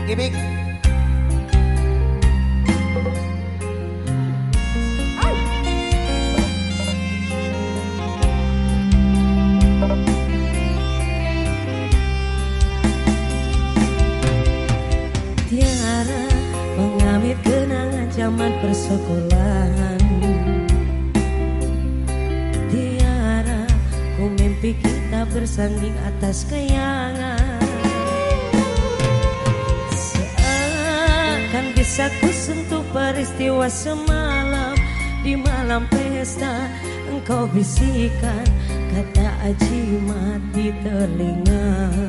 Ibik. Tiara mengamit kenangan zaman persekolahan. Tiara ku mimpi kita bersanding atas kayangan. Seakan bisa ku sentuh peristiwa semalam. Di malam pesta engkau bisikan kata ajimat di telinga.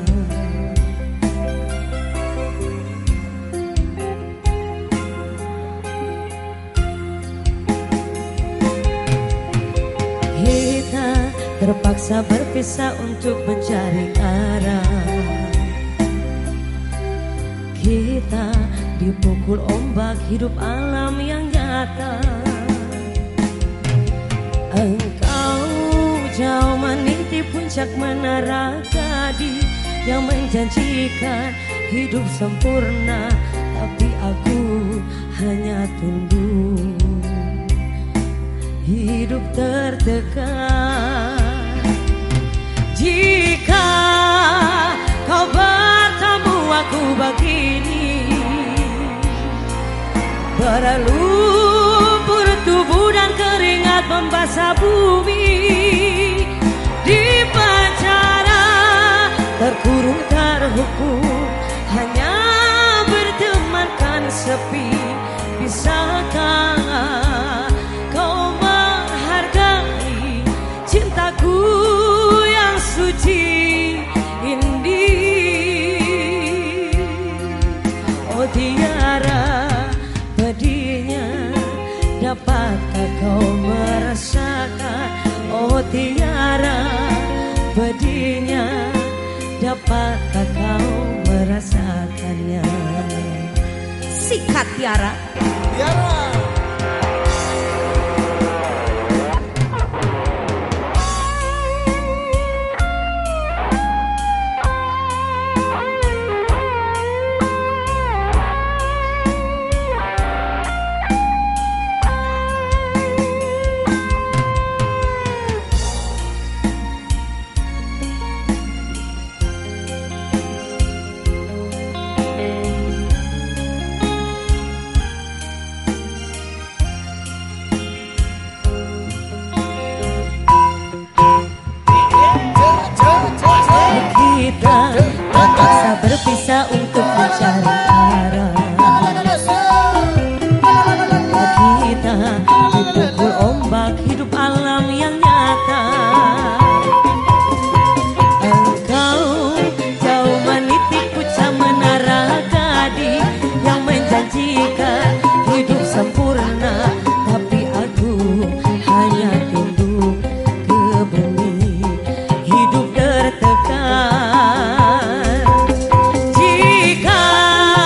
Kita terpaksa berpisah untuk mencari arah. Kita dipukul ombak hidup alam yang nyata. Engkau jauh meniti puncak menara Gading yang menjanjikan hidup sempurna, tapi aku hanya tunggu hidup tertekan. Jika kau bertemu aku begini, berlumpur tubuh dan keringat membasah bumi. Di penjara terkurung terhukum, hanya bertemankan sepi. Bisakah kau menghargai cintaku yang suci ini? Oh Tiara, pedihnya dapatkah kau merasakan? Oh Tiara, pedihnya dapatkah kau merasakannya? Sikat Tiara. Tiara. Kita terpaksa berpisah untuk mencari arah. Kita dipukul ombak hidup alam yang nyata. Engkau jauh meniti puncak menara Gading yang menjanjikan hidup sempurna, tapi aku hanya tunduk ke bumi hidup tertekan. Jika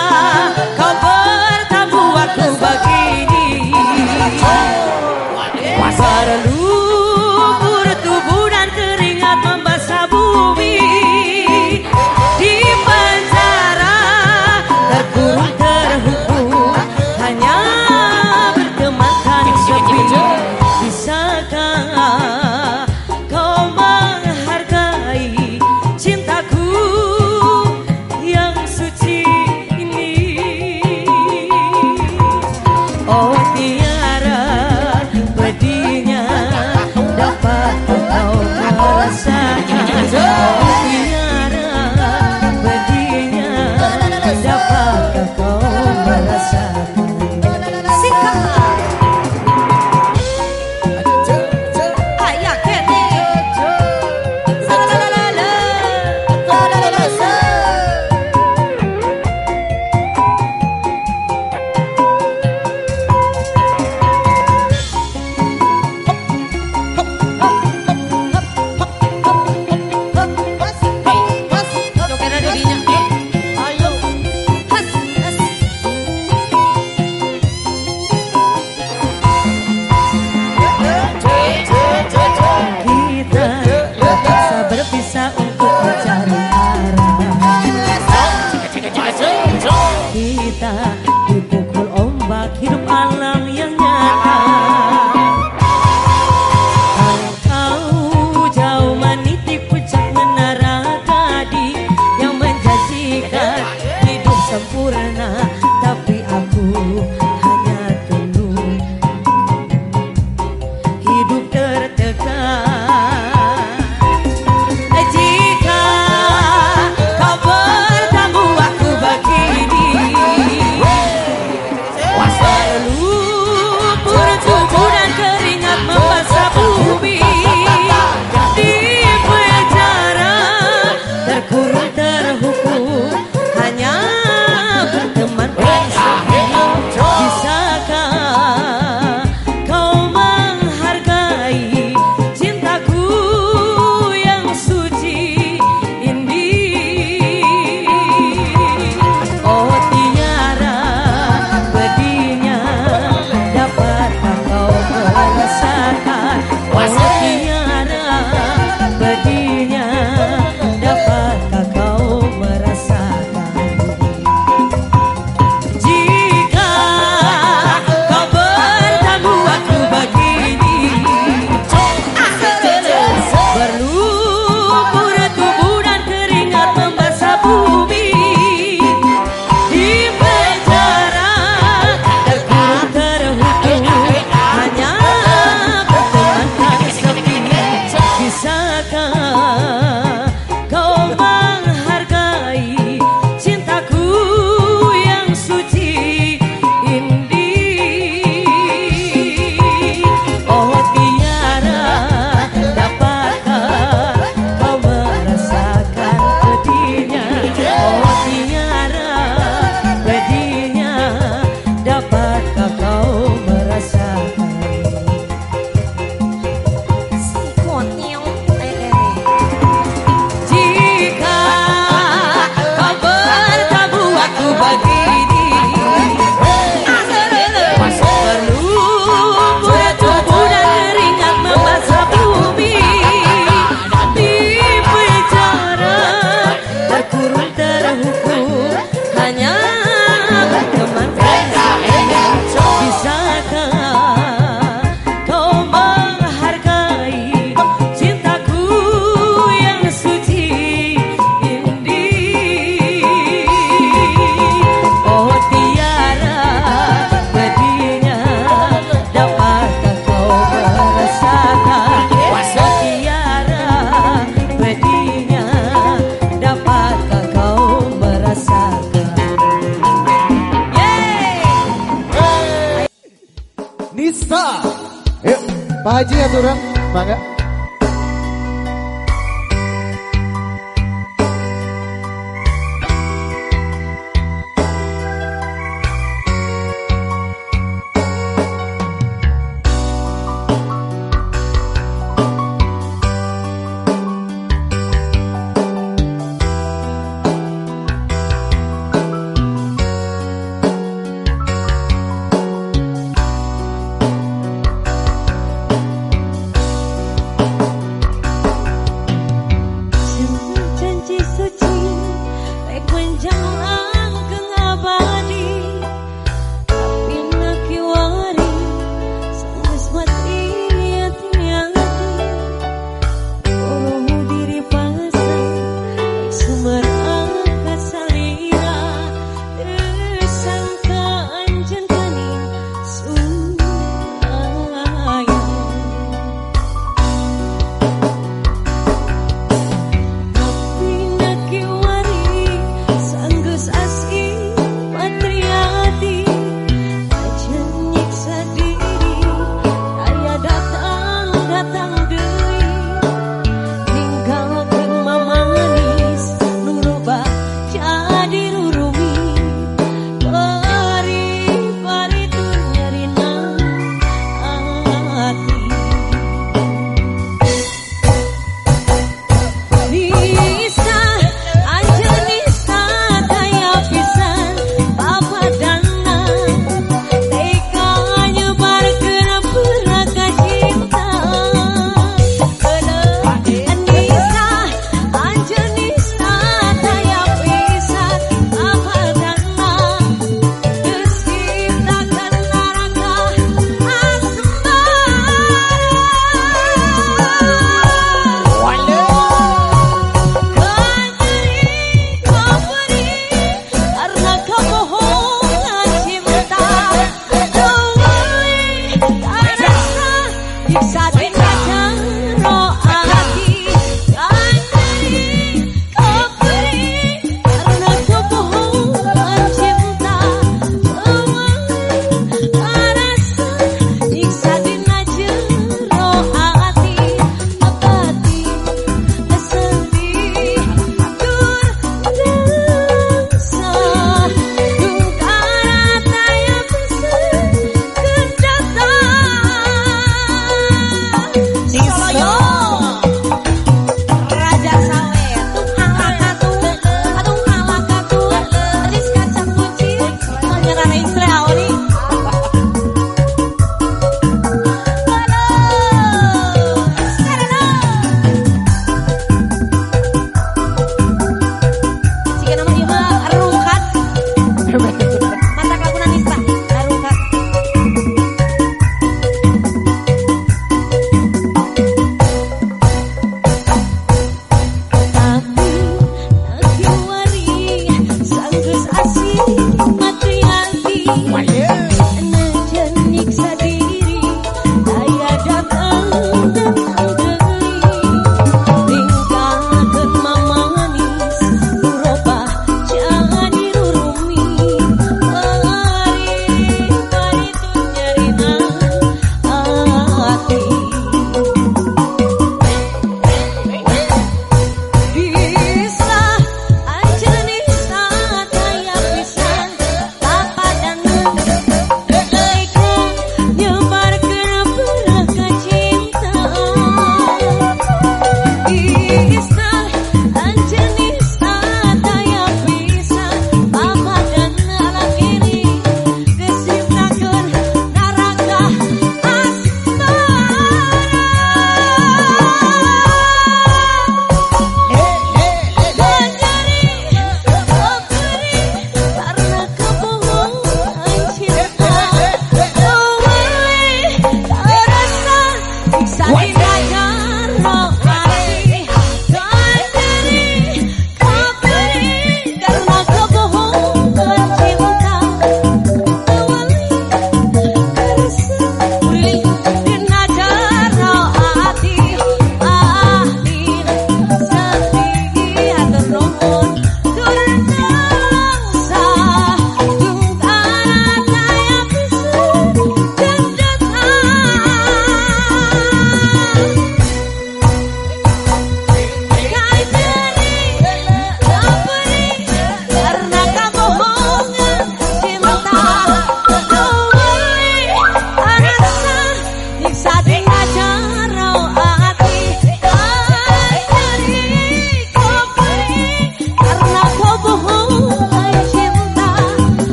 Pak Haji aturan, bangga.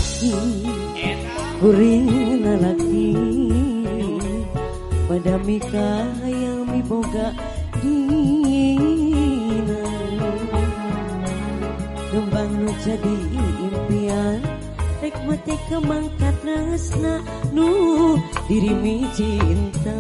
laki kuring laki pada mika yang miboga dina kembang nu jadi impian rek mati kemangkat resna nu dirimi cinta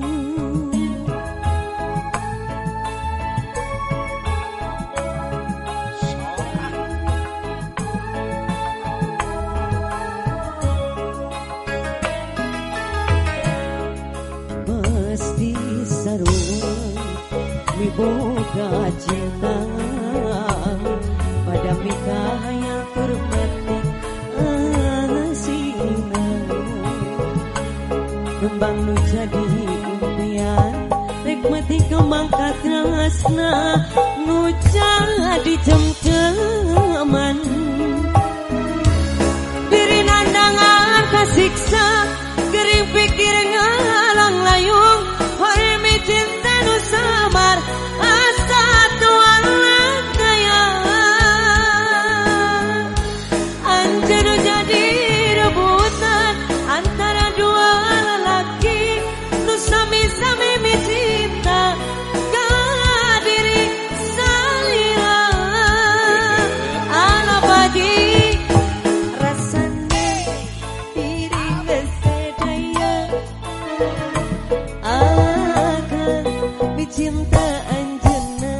pasti sarua miboga cinta pada mika yang termati asina kembang nu jadi impian rek mati kemangkat rasna nu jadi cem-ceman diri nandangan kasiksa gering pikir ngalang layung hore mi cinta nu sabar asa tuan kaya anjir nu jadi rebutan antara dua lelaki nu sami-sami mi cinta ka diri salira ala bagi rasanya diri kesedaya akan cinta anjena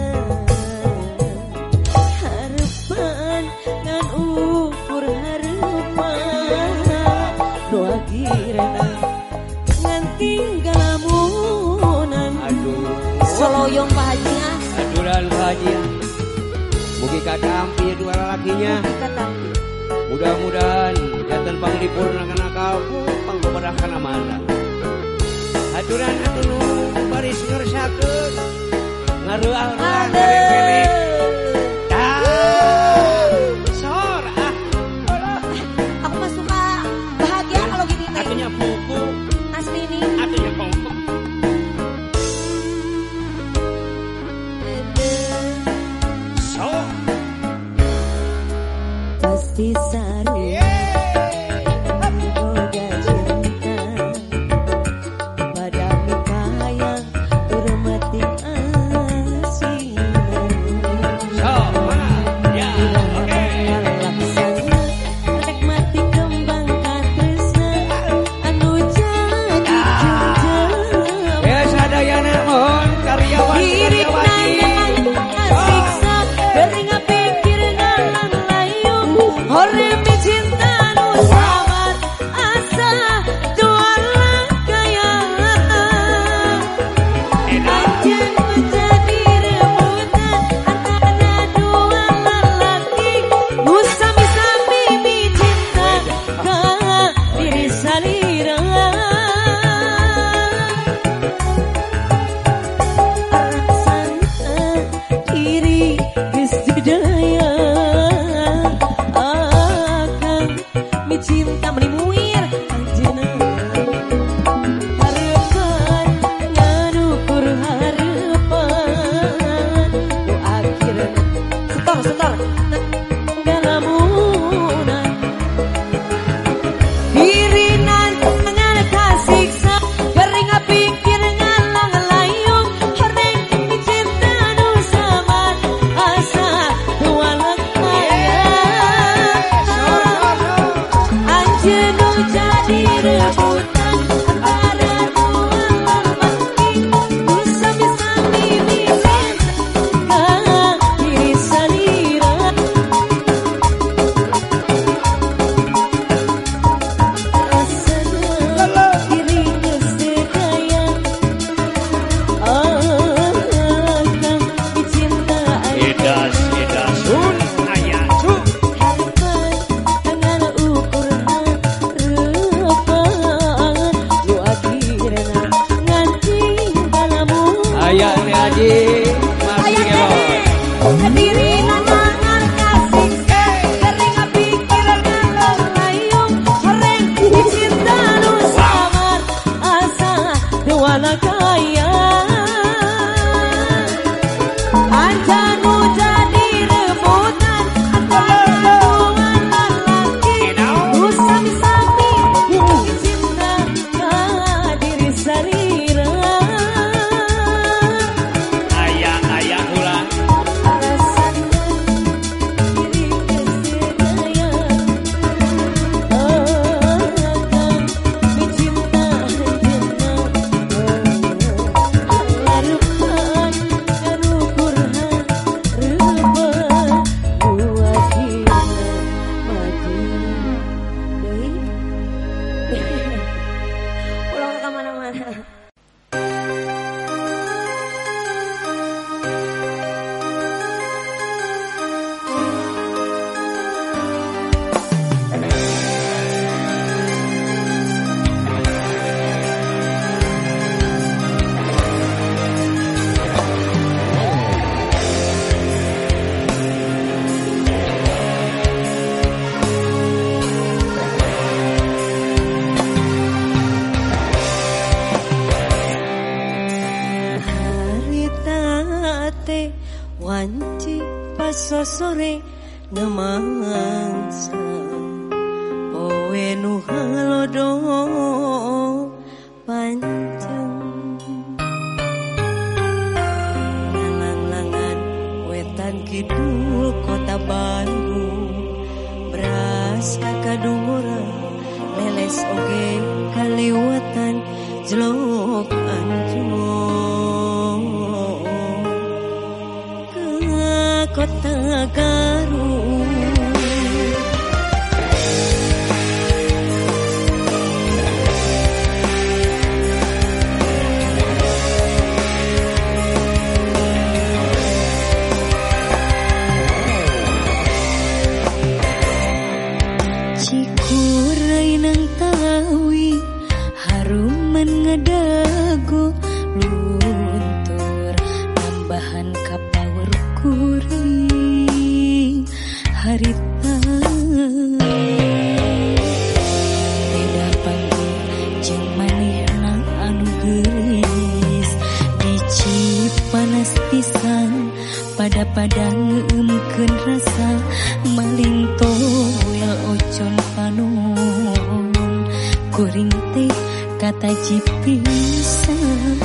harapan ngan ukur harapan doa kirana ngan tinggal lamunan soloyong bahagia aduran bahagia mugi katampi dua lelakinya mudah-mudahan jantan panglipurnakan akal pangberahkan amanah aturan atuh baris ngersakeun ngarual-rual ngarek-ngarek sor aku mah suka bahagia kalau gini teh atunya pupu asli nih atunya pupu sor pasti saru wanci pas sore namangsa poe nu halodo panjang lang-langan wetan kidul kota Bandung berasa kadungura leles oge kaliwatan jelok anjung ke kota Garut. Cikuray nang tawi haruman ngadago luntur tambahan kapawur kuring harita beda panggung jeung manehna anu geulis dicip panas pisan pada ngeuemkeun rasa maling toel ocon panon kuring teh kata cipisan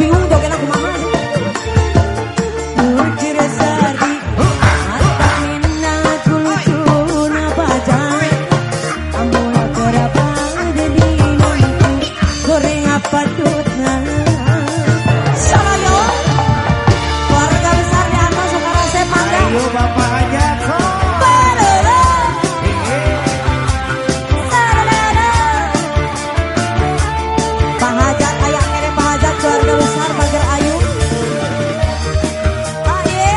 bingung jogetna kumaha sih. Murkir sari mata minna kultuna bajan amuna berapa dedina goreng apa tutna salayo keluarga besar di atas sekarang saya mangga Ayo Bapak Hajat sok. keluarga besar Pagar Ayu. Aye.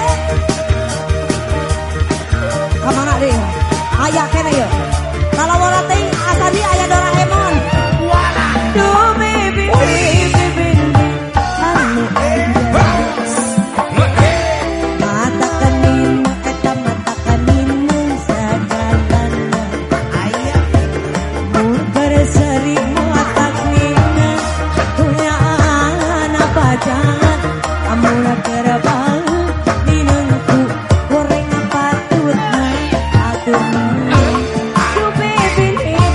Kamana deh? Aya kene ya. Kalau bola teuing asa di aya Doraemon. Waduh baby baby. Anu mata kening eta mata kening sagalana. Aya mun berseri mata kening punya badan amuna kerebang dinengku goreng patutna aturna tu baby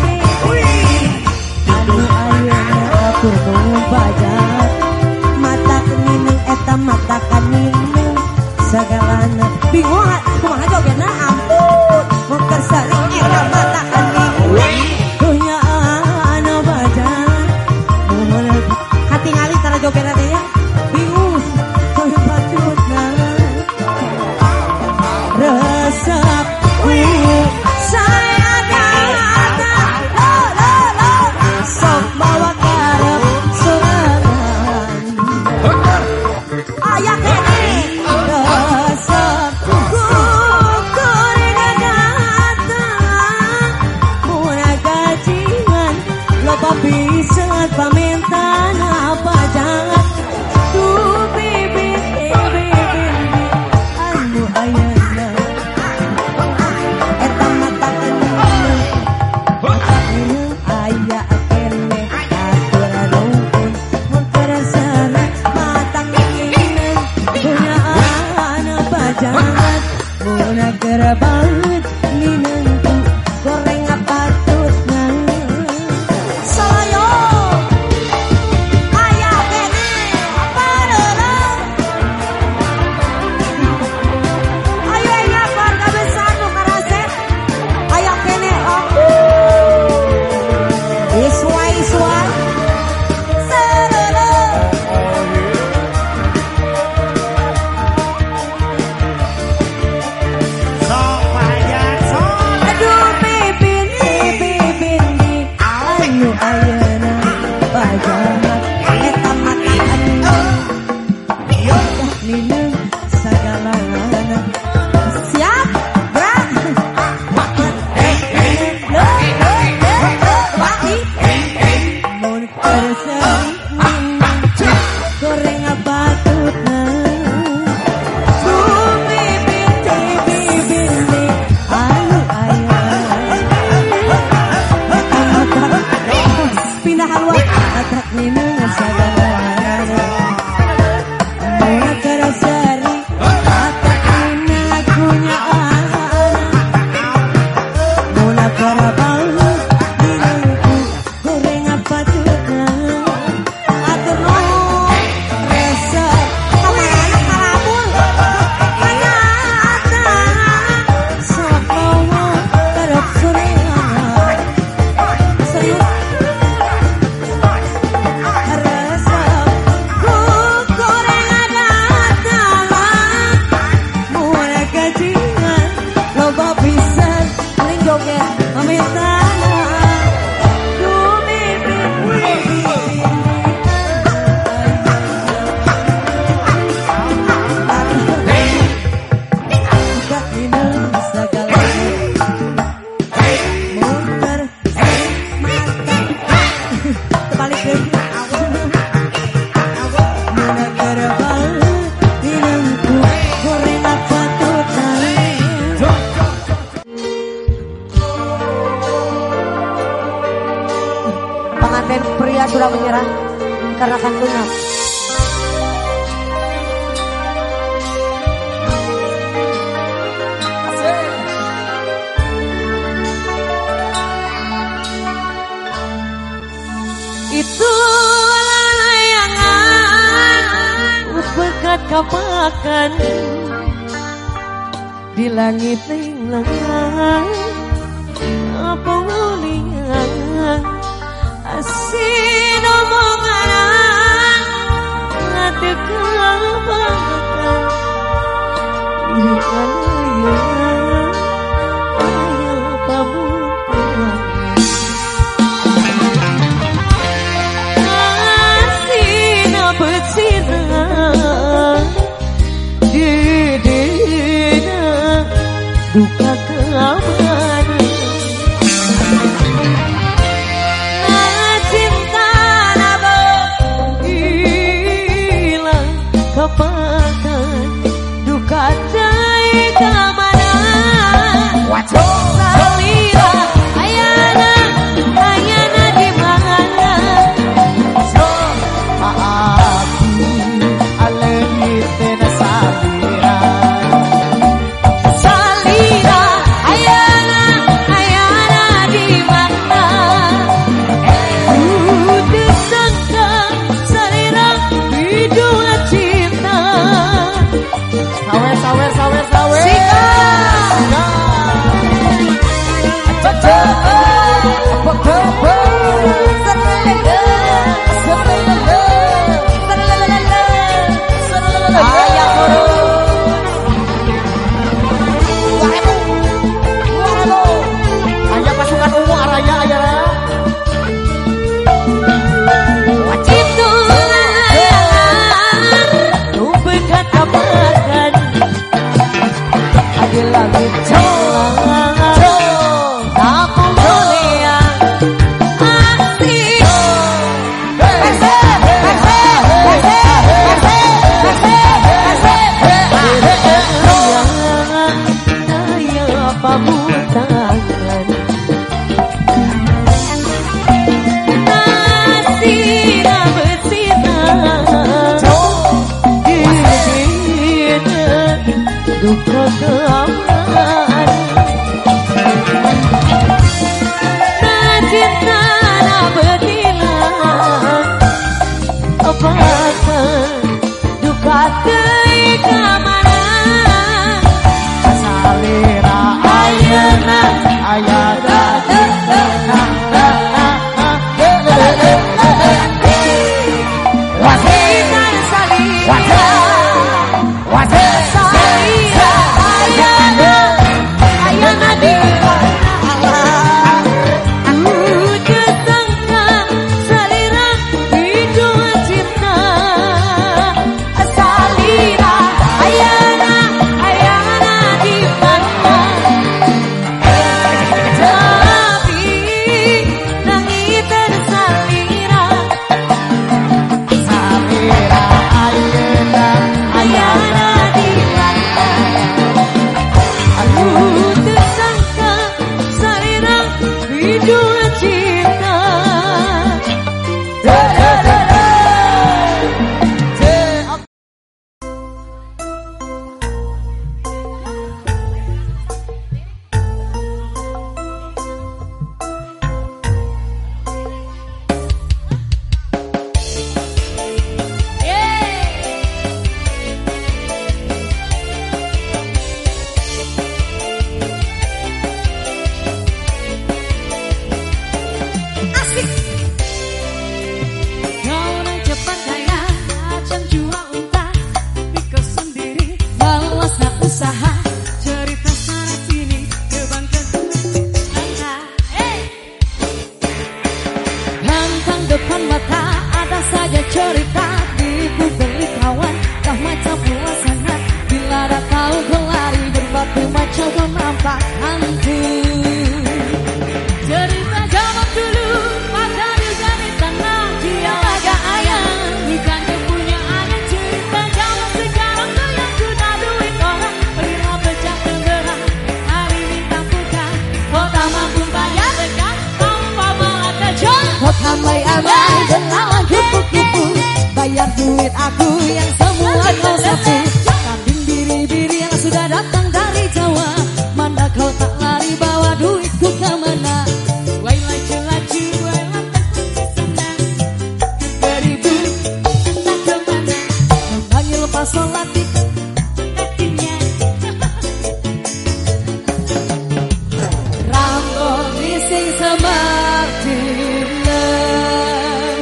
anu ayeuna atur nu badan mata kenineng eta mata kenineng sagalana bingung kumaha jogetna ampun mun kersering eta mata kenineng punya anu badan mun katingali tara jogetna teh bingung koyo patutna resep saya datang sok bawa karep sorangan aya kene resep goreng datang mun gajian loba pisan pamentan apa jangan tuh baby anu ayeuna eta mata kening aya kene aturan rukun mun keresana mata kening punya anak bajangan mun kerebanget ninengku goreng patutna salayo aya kene pareureung ayo nya keluarga besar nu karasep aya kene iswai sereureung Sok Pak Hajat sok. aduh bibin anu ayeuna bajangan eta mata kening nineng sagalana siap gerak mun kersering goreng patutna tuh bibin anu pindah haluan atak nineng sagalana mun kersering atak nineng punya mun kerabang ninengku goreng patutna atur nuhun resep kamana kalabur kanyata sok bawa karep sorangan serius resep goreng datang mun gajian loba pisan paling joget pamitana tuh baby kenineng sagalana mun kersering mata terbalik deui mun kerebang dinengku goreng patutna pengantin pria sudah menyerah karena santunan itu layangan kapakan di langit lengang apa nguliang asin omongan hati kapakan diri kalayang ayah pamukan asin bersirah didina duka keamanan cinta nabo hilang kepakan duka dari keamanan salira ayana ayana di mana So maafin alengit na salira salira ayana ayana di mana disangka salira hiduplah cinta Sawer sawer sawer sawer Sika Ayah pasukan ungu araya ayah duka keamanan nah cinta nah betina apakah duka dari keamanan salira ayana ayana wasikan salira depan mata ada saja cerita tipu beli kawan dah macam puasana bila dah tahu berlari berbatu macam kau nampak hantu cerita zaman dulu pada dari tanah dia agak ayam bukan dia punya anak cerita zaman sekarang tuh yang sudah duit orang belilah becak tenggera hari minta bukan kau tak mampu bayar dekat tanpa mata jauh kau tambah amai berlawan kupu-kupu bayar duit aku yang semua kau sapu kambing biri-biri yang sudah datang dari Jawa mana kau tak lari bawa duitku kemana wai laju-laju wai lantak senang 2000 entah kemana memanggil fa sol la ti kakinya. Rambut sing semar dilen.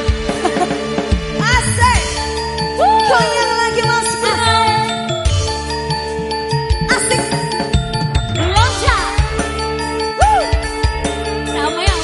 Asik. Goyang lagi Mas. Asik. Loncat. Sama yang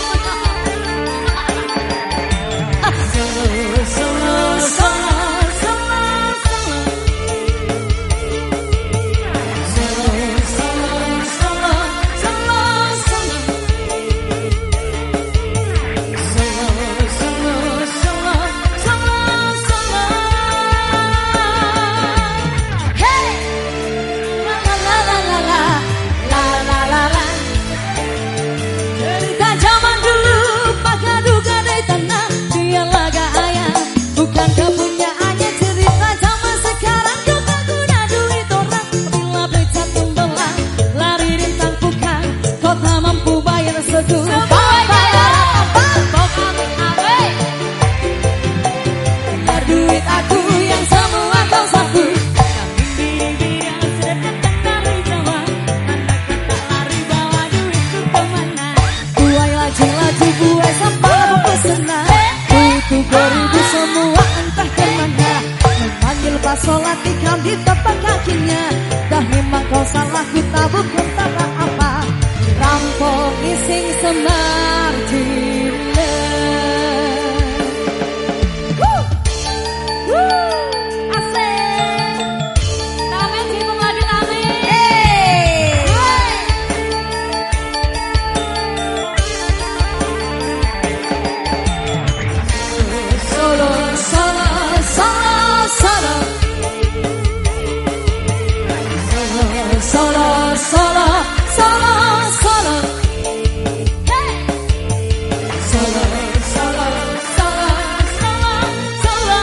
sholat ikam di tapak kakinya. Dah memang kau salah, ku tabuk tentara apa. Rampok ising semar asik. Tamen sibuk lagi Solo, solo, solo, solo. Solo, solo, solo, solo. Hey. Solo, solo, solo, solo, solo.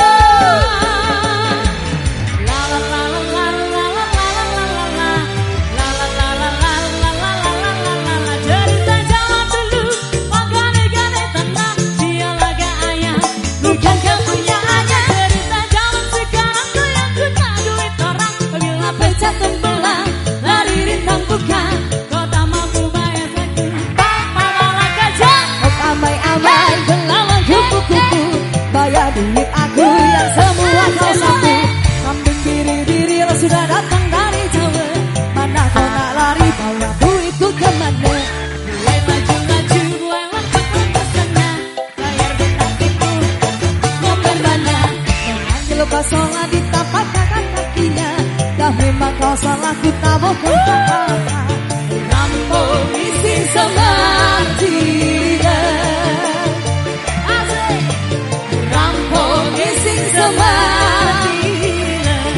La la la la la la la la la la la la la la la la la la. Cerita jalan dulu, magane-gane tenang, dia laga ayah, bukan kepunyaannya. Cerita jalan sekarang tuh yang guna duit orang, bila pecah tembelang. Bukan, kau tak mampu bayar satu. Papa malah gajah. Oh amai-amai belawan kupu-kupu. Bayar duit aku yang semua kau sapu. Kambing diri-diri lo sudah datang dari Jawa. Mana kau nak lari bawa duitku kemana? Mulai maju-maju, mulai lengkap pesannya. Bayar betakiku, nyamper mana? Mengambil lupa sholat di tapak kakinya. Dah memang kau salah, ku tabok apa. Rampok ising semar dilen. Asik. Rampok ising semar dilen.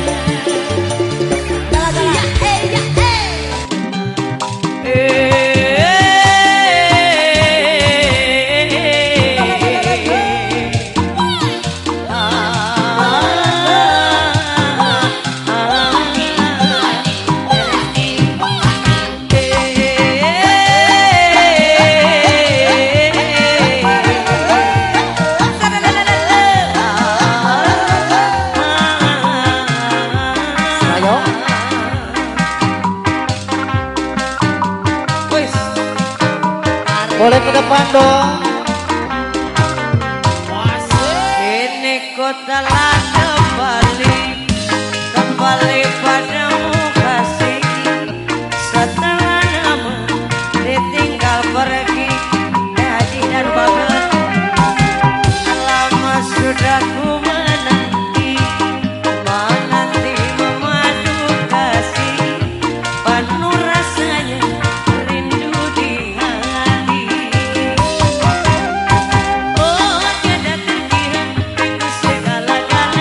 Ya Boleh ke depan dong. Ini kota lada balik, kembali padamu kasih. Setelah lama ditinggal pergi, gaji dan bagat. Lama sudah ku menanti, menanti memadu kasih. Penuh rasanya rindu di hati. Oh tiada terkira rindu segala-galanya.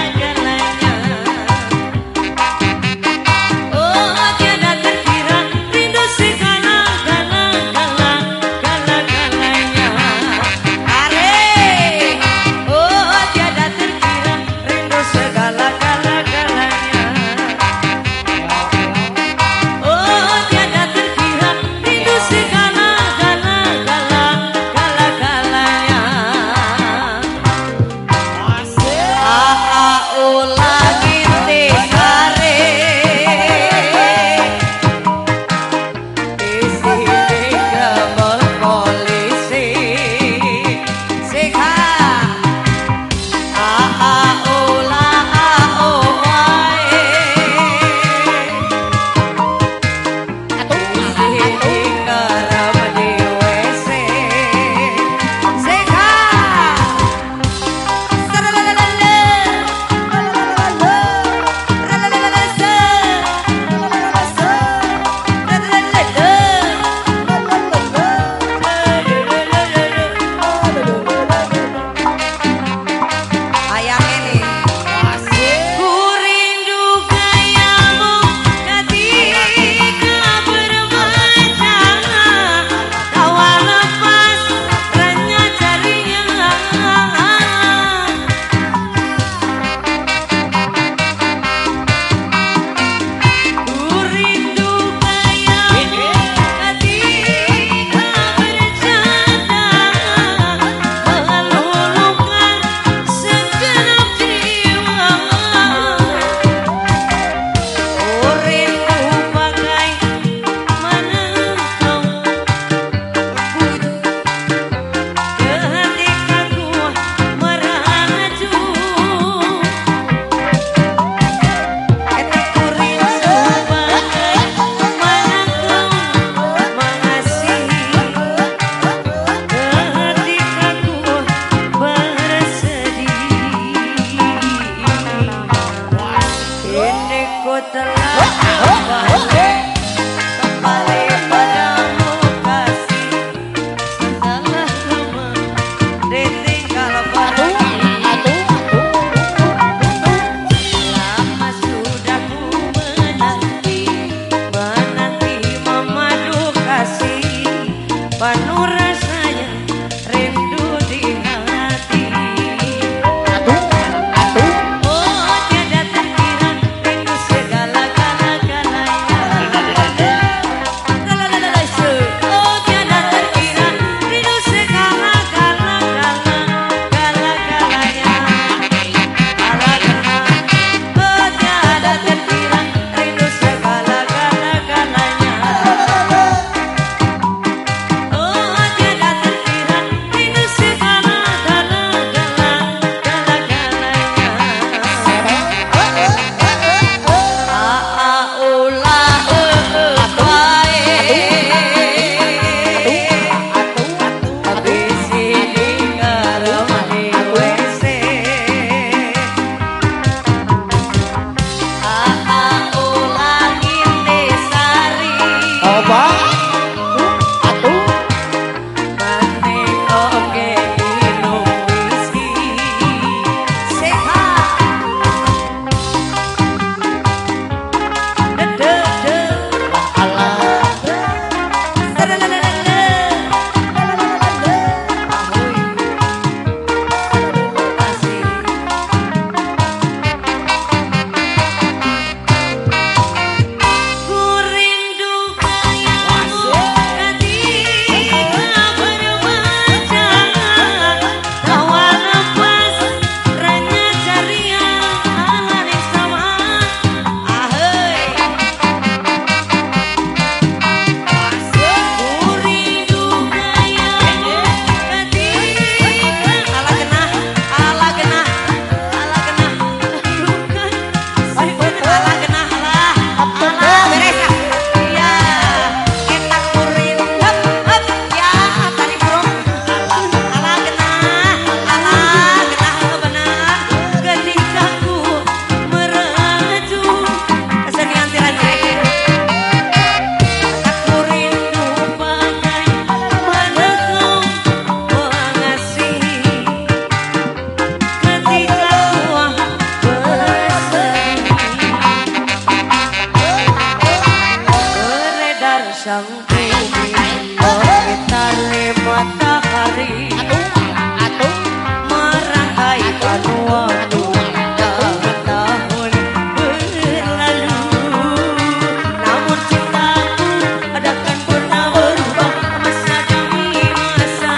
ku telah kembali padamu kasih setelah lama ditinggal pergi. Lama sudah ku menanti memadu kasih penuh rasanya rindu di hati. Oh tiada terkira rindu segala-galanya. Oh tiada terkira rindu segala-galanya. Oh tiada terkira rindu segala-galanya. Oh tiada terkira rindu sang bumi bertari matahari merangkaikan waktu tahun berlalu. Namun cintaku takkan pernah berubah masa demi masa.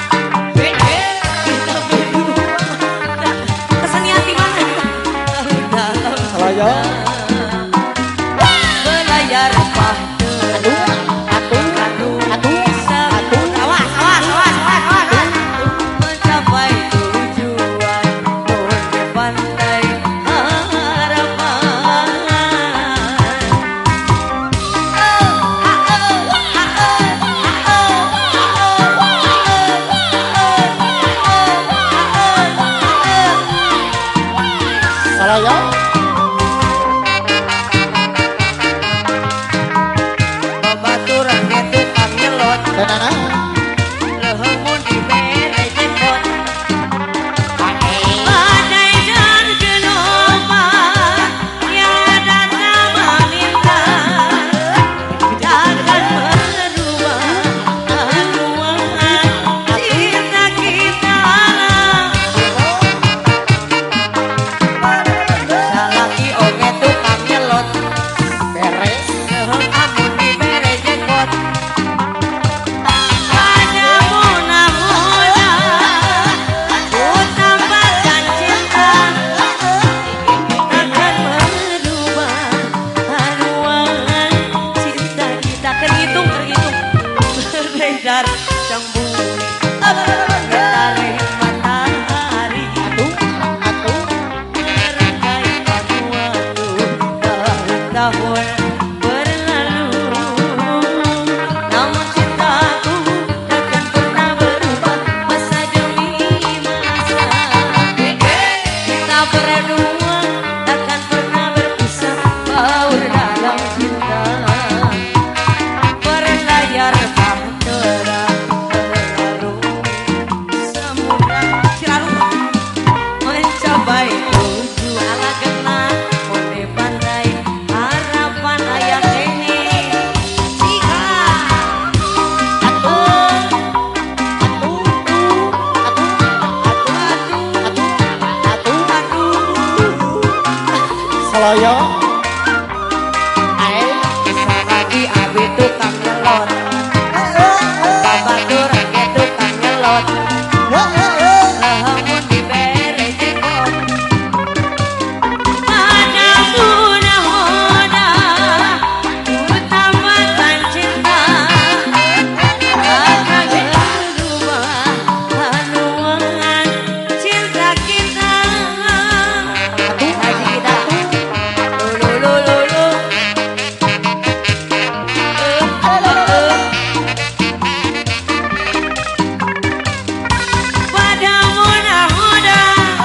Kita berdua kesenian di mana? Dalam belayar pahit. Mencapai tujuan di pantai harapan. Salah ya? Babaturan itu kangelot. Tenana. Lehemu di mere jempol. Badai dan gelombang yang datang melintang takkan merubah haluan cinta kita. Salaki oge tukang nyelot. Beres. Amun di mere jempol. Hanya muna-muna ku tambahkan cinta takkan merubah haluan cinta kita. Terhitung beredar sang bumi bertari matahari merangkaikan waktu tahun-tahun berlalu. Namun cintaku takkan pernah berubah masa demi masa. Kita berdua takkan pernah berpisah. Saloyo. Saradi abi tukang nyelot. Babatur ake tukang nyelot. Lamun dibere jenggot. Padamu nahoda utamakan cinta. Akan berubah haluan cinta kita. Haji kita. Lulu. Padamu nahoda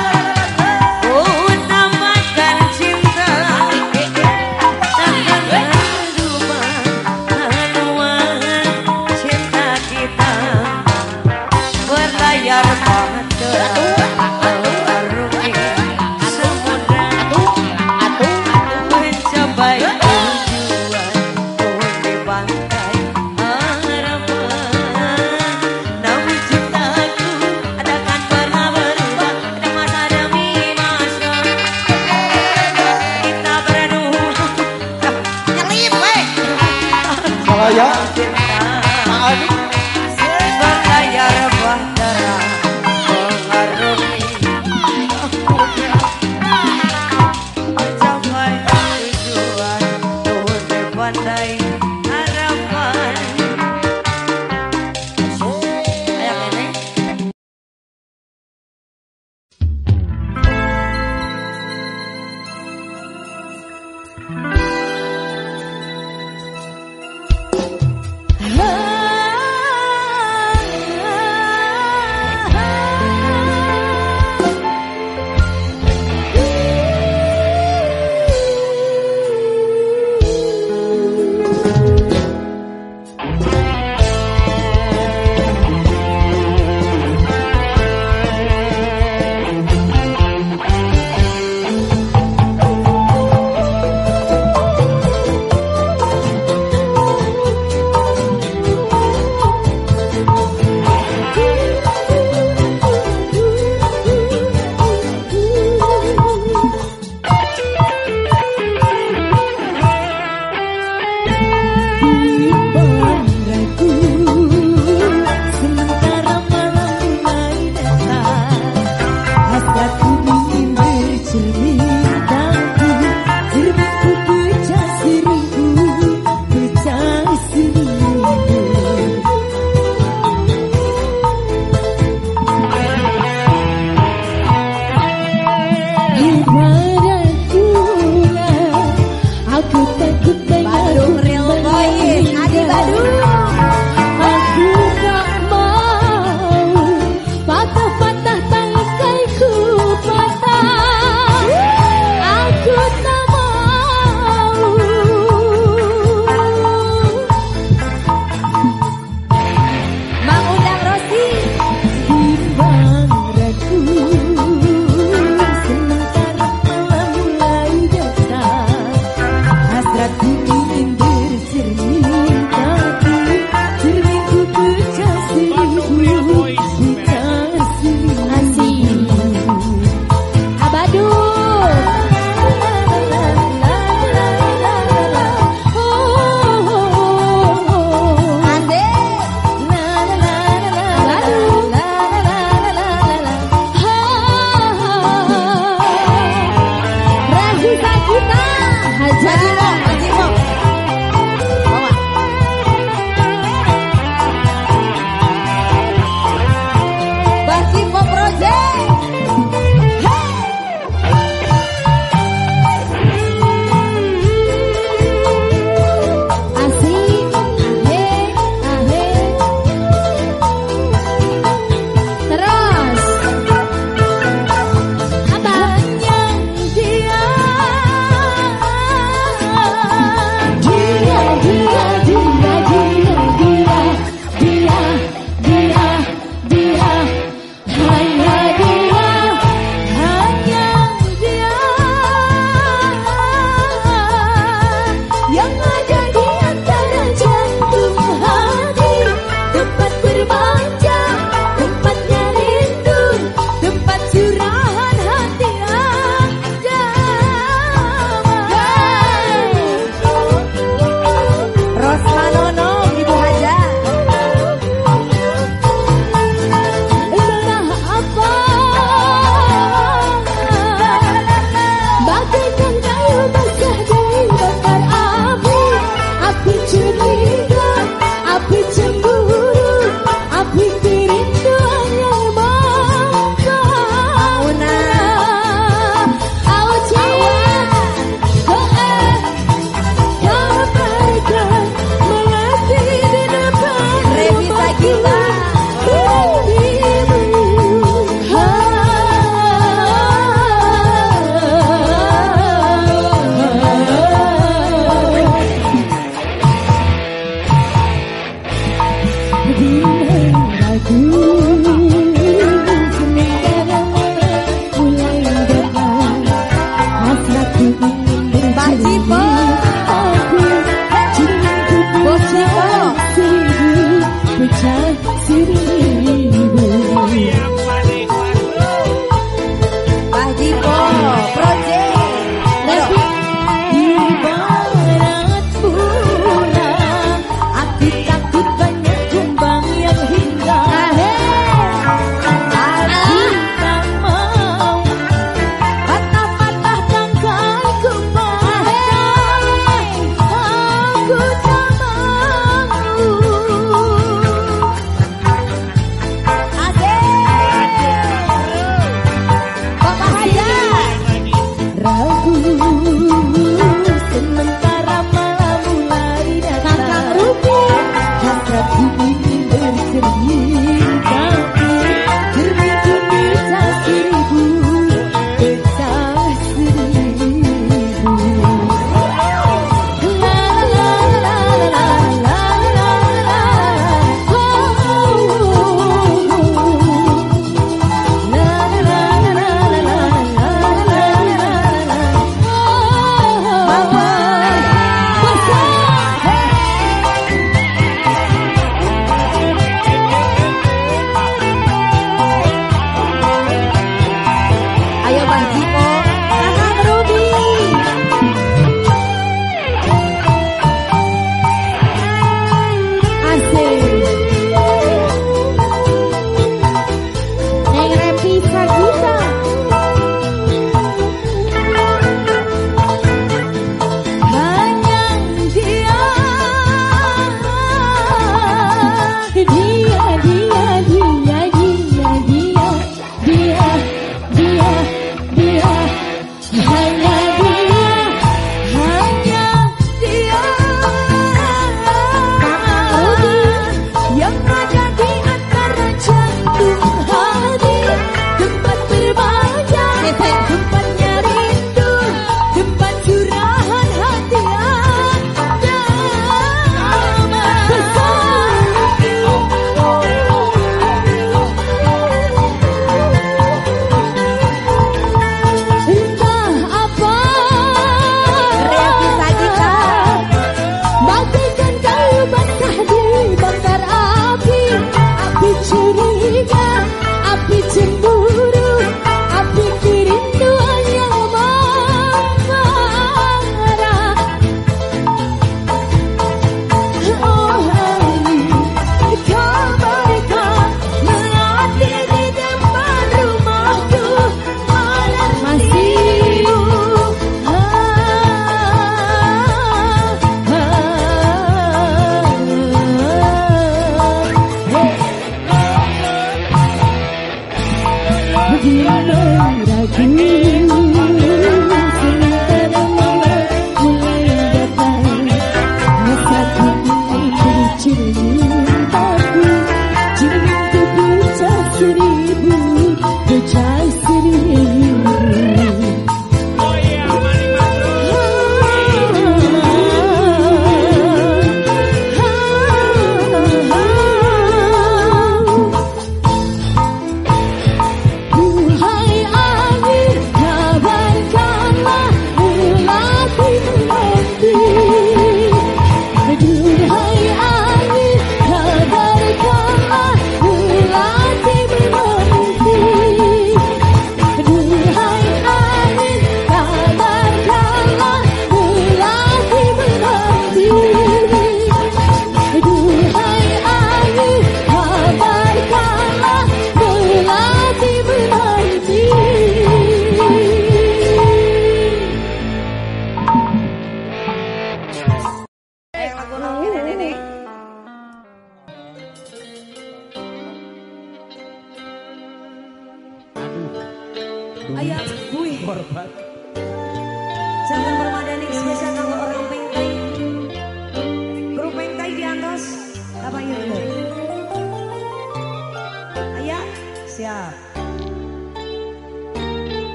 utamakan cinta. Takkan berubah haluan cinta kita. Berlayar bahtera arungi samudra mencapai tujuan di pantai harapan. Namun cintaku takkan pernah berubah pada masa demi masa. Kita berdua nyelip Saloyo. cinta. Adi. Berlayar bahtera mengarungi mencapai tujuan turun di pandai harapan. Ayak ini Dia Aku ingin berjanji aku Bos Jipo pecah seribu Pak Jipo Project Ibarat bulan Aku takut banyak kumbang yang hingga Aku tak mau patah-patahkan kau ku patah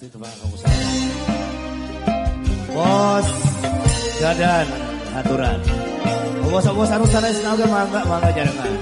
itu Pak Kamusan. Bos Dadan Haturan. Bos anu sanes naga mangga jarengan.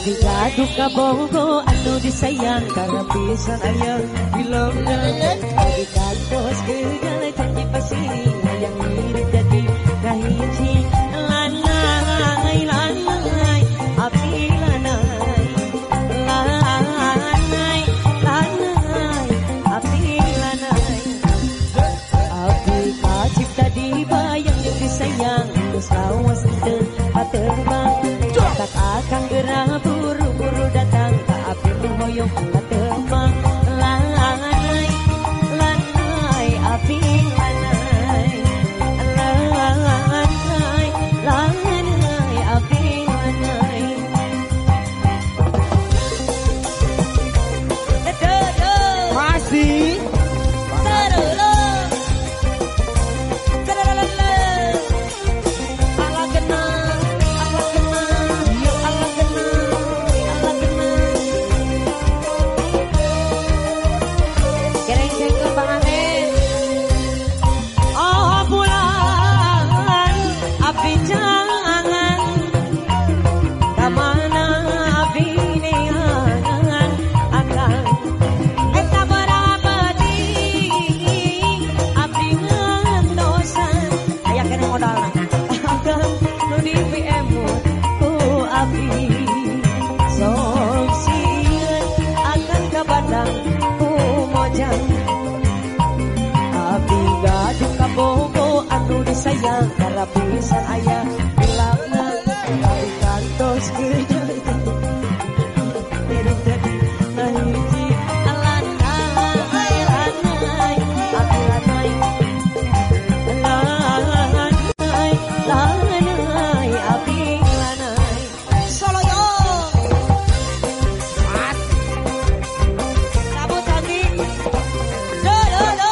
Abdi gaduh kabogo anu disayang karena pisan ayang film dan abdi kantos kegalai janji pasiri hayang mirip jadi kahiji lanai lanai abdi lanai lanai lanai abdi lanai abdi kacipta dibayang yang disayang terus lawas enten paterbang tak akan gerah buru-buru datang tak api hoyong patembang lanai lanai api lanai lanai lanai api lanai Masih sayang karena pisan ayah bilangna dari kantos kegalai mirip jadi kahiji lanai lanai abdi lanai lanai lanai abdi lanai Soloyo Sabut cantik lo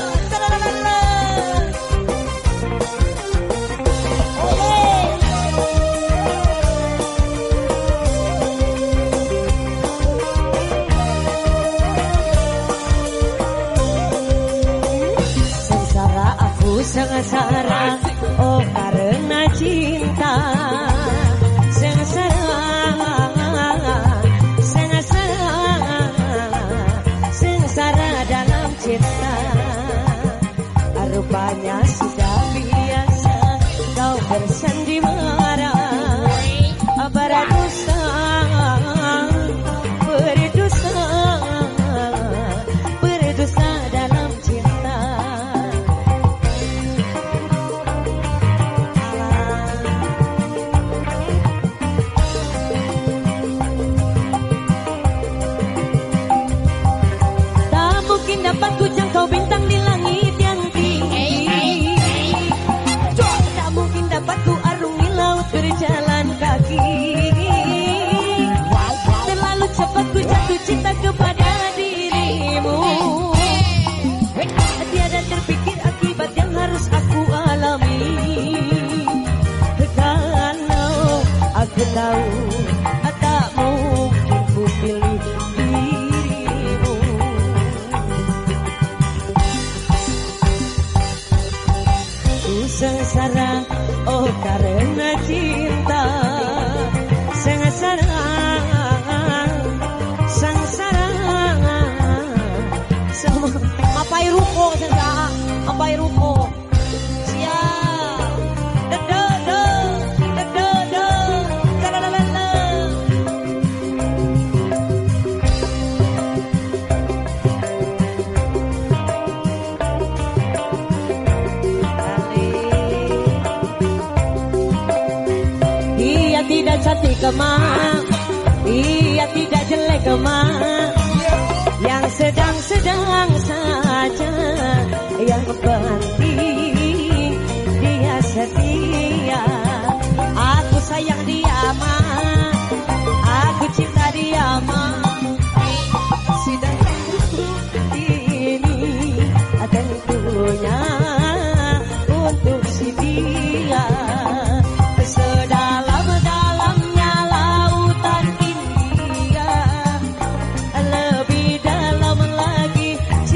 sengsara oh karena cinta sengsara dalam cinta rupanya sudah biasa kau bersandiwara berdosa berdosa dalam cinta. Dapat ku jangkau bintang di langit yang tinggi. Tak mungkin dapat ku arungi laut berjalan kaki. Terlalu cepat ku jatuh cinta kepada dirimu. Tiada terpikir akibat yang harus aku alami. Kalau aku tahu tak mungkin ku pilih dirimu. Sengsara oh karena cinta sengsara mapai ruko sengsara mapai ruko siap dedo tidak cantik kemang, ia tidak jelek kemang, yang sedang-sedang saja, yang penting dia setia. Aku sayang dia mah, aku cinta dia mah. Sidang ini tentunya untuk si dia. Sedalam-dalamnya lautan India, lebih dalam lagi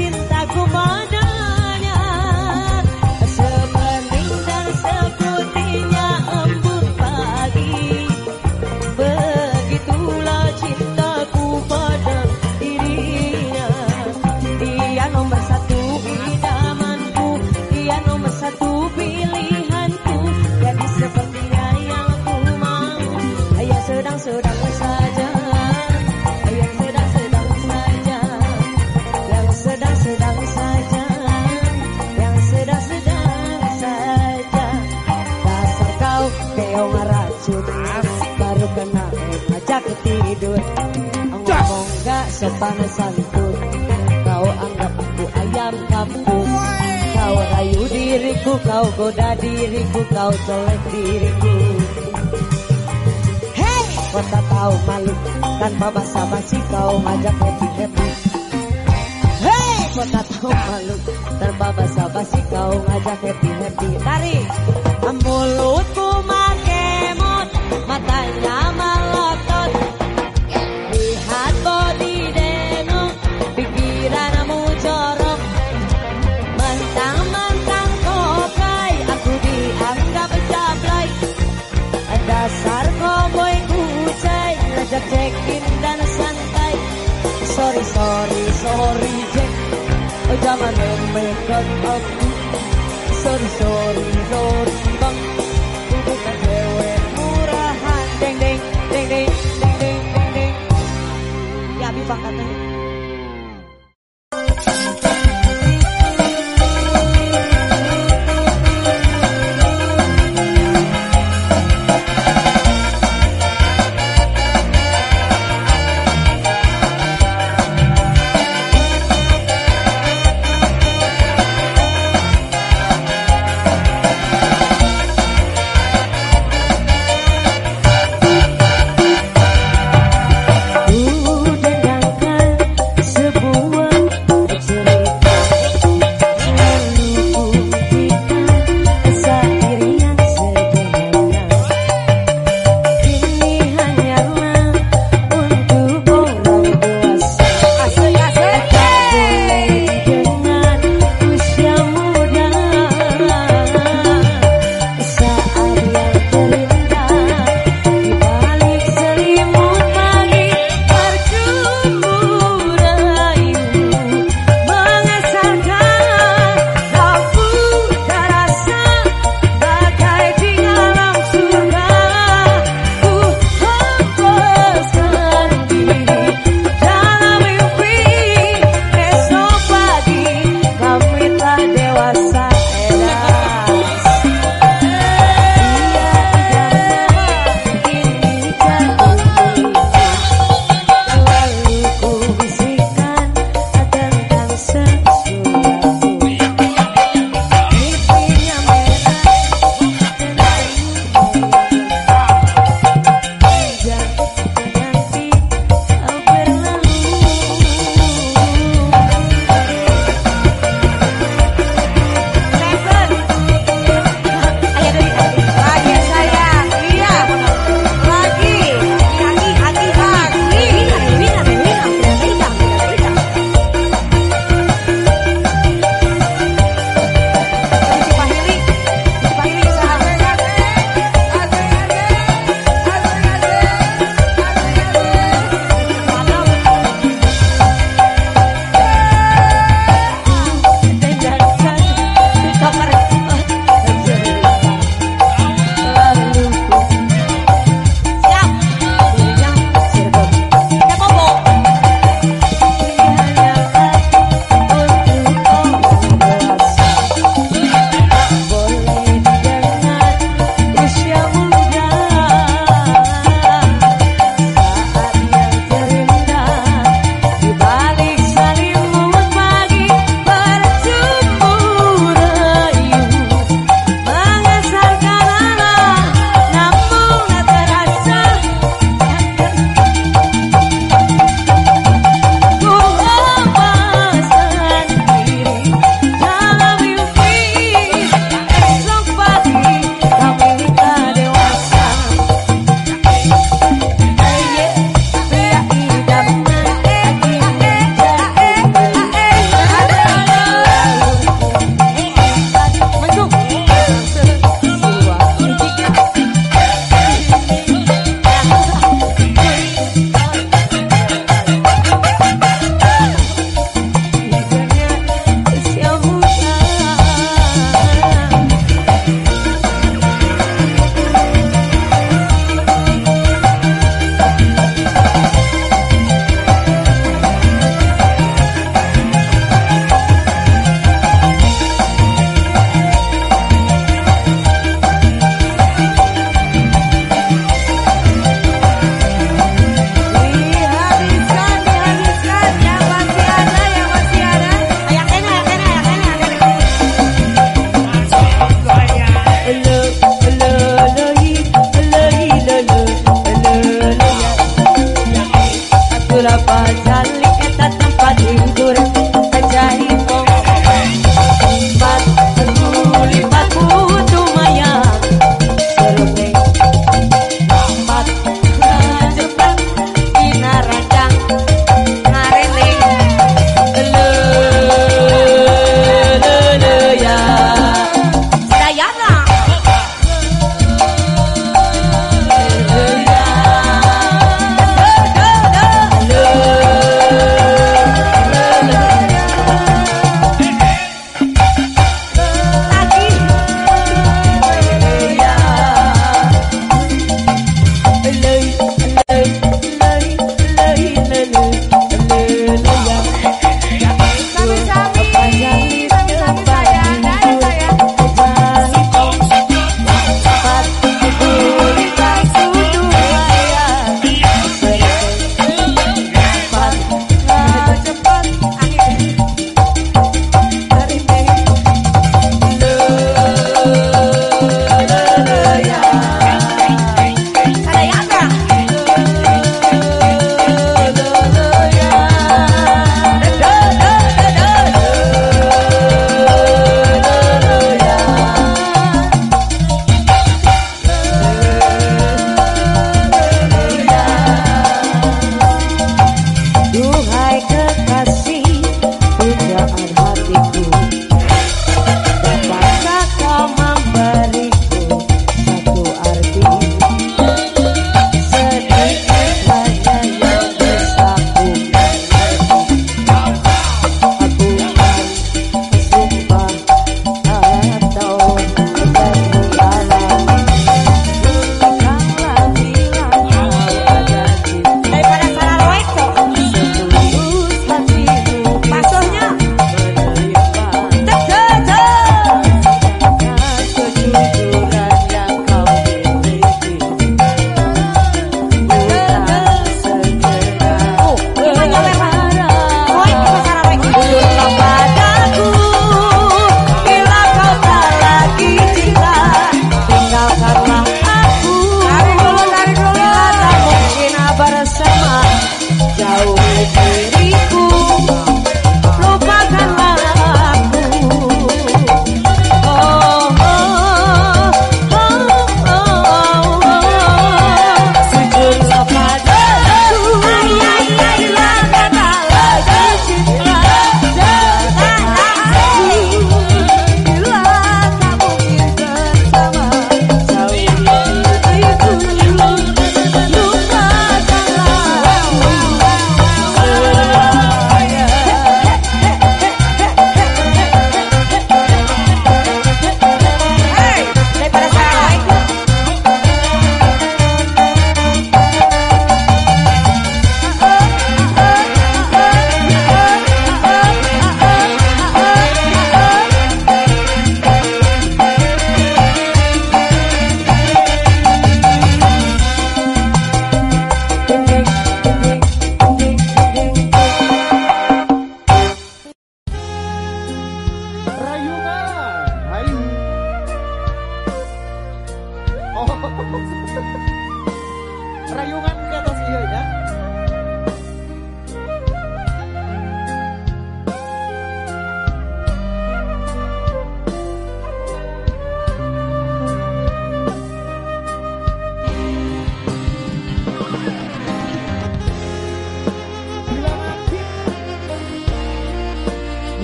keong racun baru kena ngajak tidur. Ngomong gak sopan santun, kau anggap aku ayam kampung. Kau rayu diriku, kau goda diriku, kau colek diriku. Hey, kau tak tahu malu, tanpa basa-basi kau ngajak happy-happy. Hey, kau tak tahu malu, tanpa basa-basi kau ngajak happy-happy. Tarik, mulutku makemot, matanya melotot. Lihat body deno, pikiranmu jorok. Mentang-mentang kokai, aku dianggap jablay. Dasar cowboy kucai, ngajak check-in dan santai. Sorry Jack, oh jangan memekot aku. Sorry bang, aku bukan cewek murahan. Deng deng deng deng deng deng deng deng. Ya bibang katanya.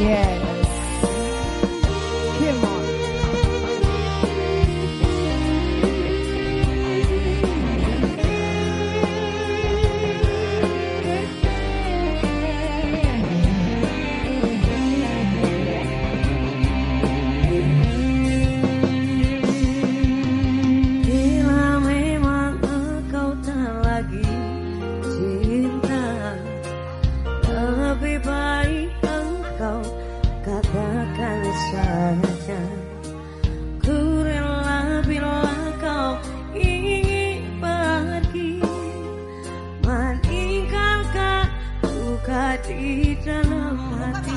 Yes. Come on. Katakan saja, ku rela bila kau ingin pergi, meninggalkan luka di dalam hati.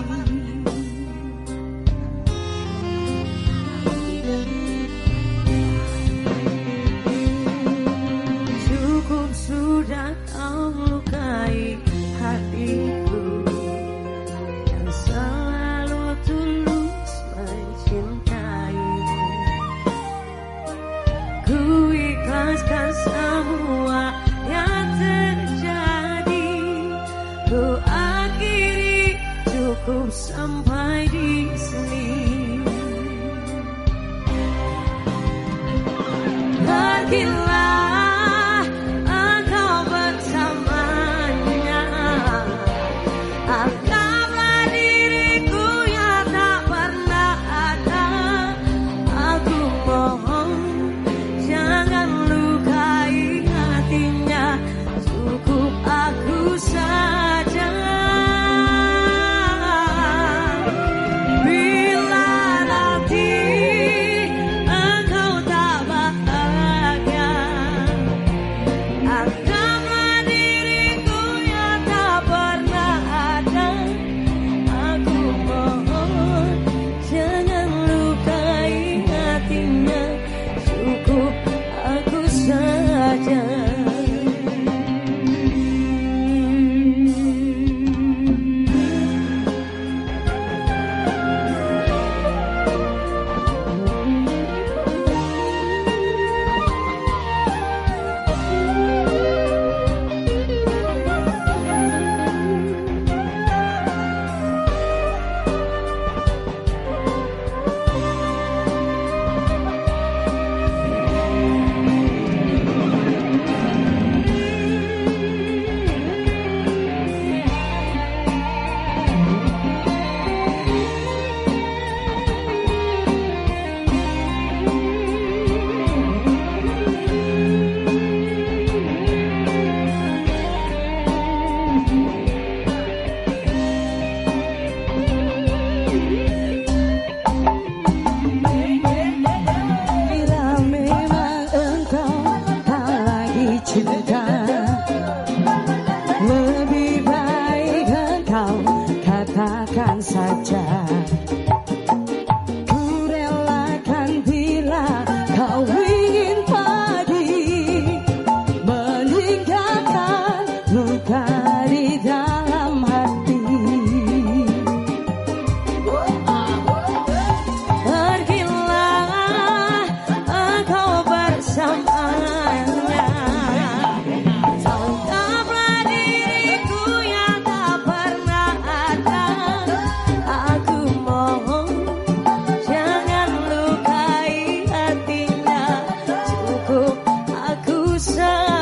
Cukup sudah kau melukai hatiku yang selalu tulus mencintaimu. Ku ikhlaskan semua yang terjadi, ku akhiri cukup sampai di sini. Pergilah engkau bersamanya, anggaplah diriku yang tak pernah ada. Aku mohon jangan lukai hatinya, cukup aku saja. Bila nanti engkau tak bahagia, anggaplah diriku yang tak pernah ada. Aku mohon jangan lukai hatinya, cukup aku saja. Bila memang engkau tak lagi cinta, lebih baik engkau katakan saja. Ku relakan bila kau ingin pergi, meninggalkan luka di dalam hati. Pergilah engkau bersamanya, anggaplah diriku yang tak pernah ada. Aku mohon jangan lukai hatinya, cukup aku saja.